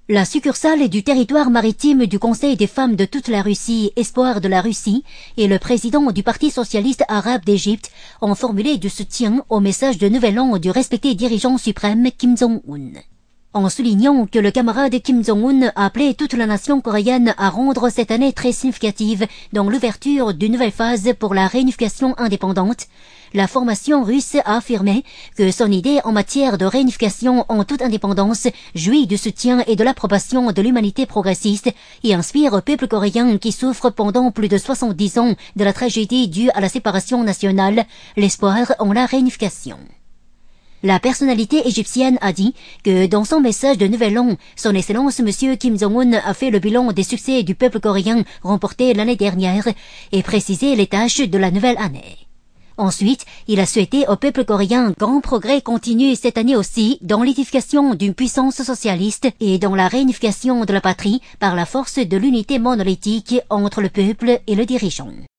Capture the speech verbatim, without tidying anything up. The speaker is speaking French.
La succursale du territoire maritime du Conseil des femmes de toute la Russie, Espoir de la Russie, et le président du Parti socialiste arabe d'Égypte ont formulé du soutien au message de Nouvel An du respecté dirigeant suprême Kim Jong-un. En soulignant que le camarade Kim Jong-un a appelé toute la nation coréenne à rendre cette année très significative dans l'ouverture d'une nouvelle phase pour la réunification indépendante, la formation russe a affirmé que son idée en matière de réunification en toute indépendance jouit du soutien et de l'approbation de l'humanité progressiste et inspire au peuple coréen qui souffre pendant plus de soixante-dix ans de la tragédie due à la séparation nationale, l'espoir en la réunification. La personnalité égyptienne a dit que dans son message de Nouvel An, son Excellence M. Kim Jong-un a fait le bilan des succès du peuple coréen remportés l'année dernière et précisé les tâches de la nouvelle année. Ensuite, il a souhaité au peuple coréen un grand progrès continu cette année aussi dans l'édification d'une puissance socialiste et dans la réunification de la patrie par la force de l'unité monolithique entre le peuple et le dirigeant.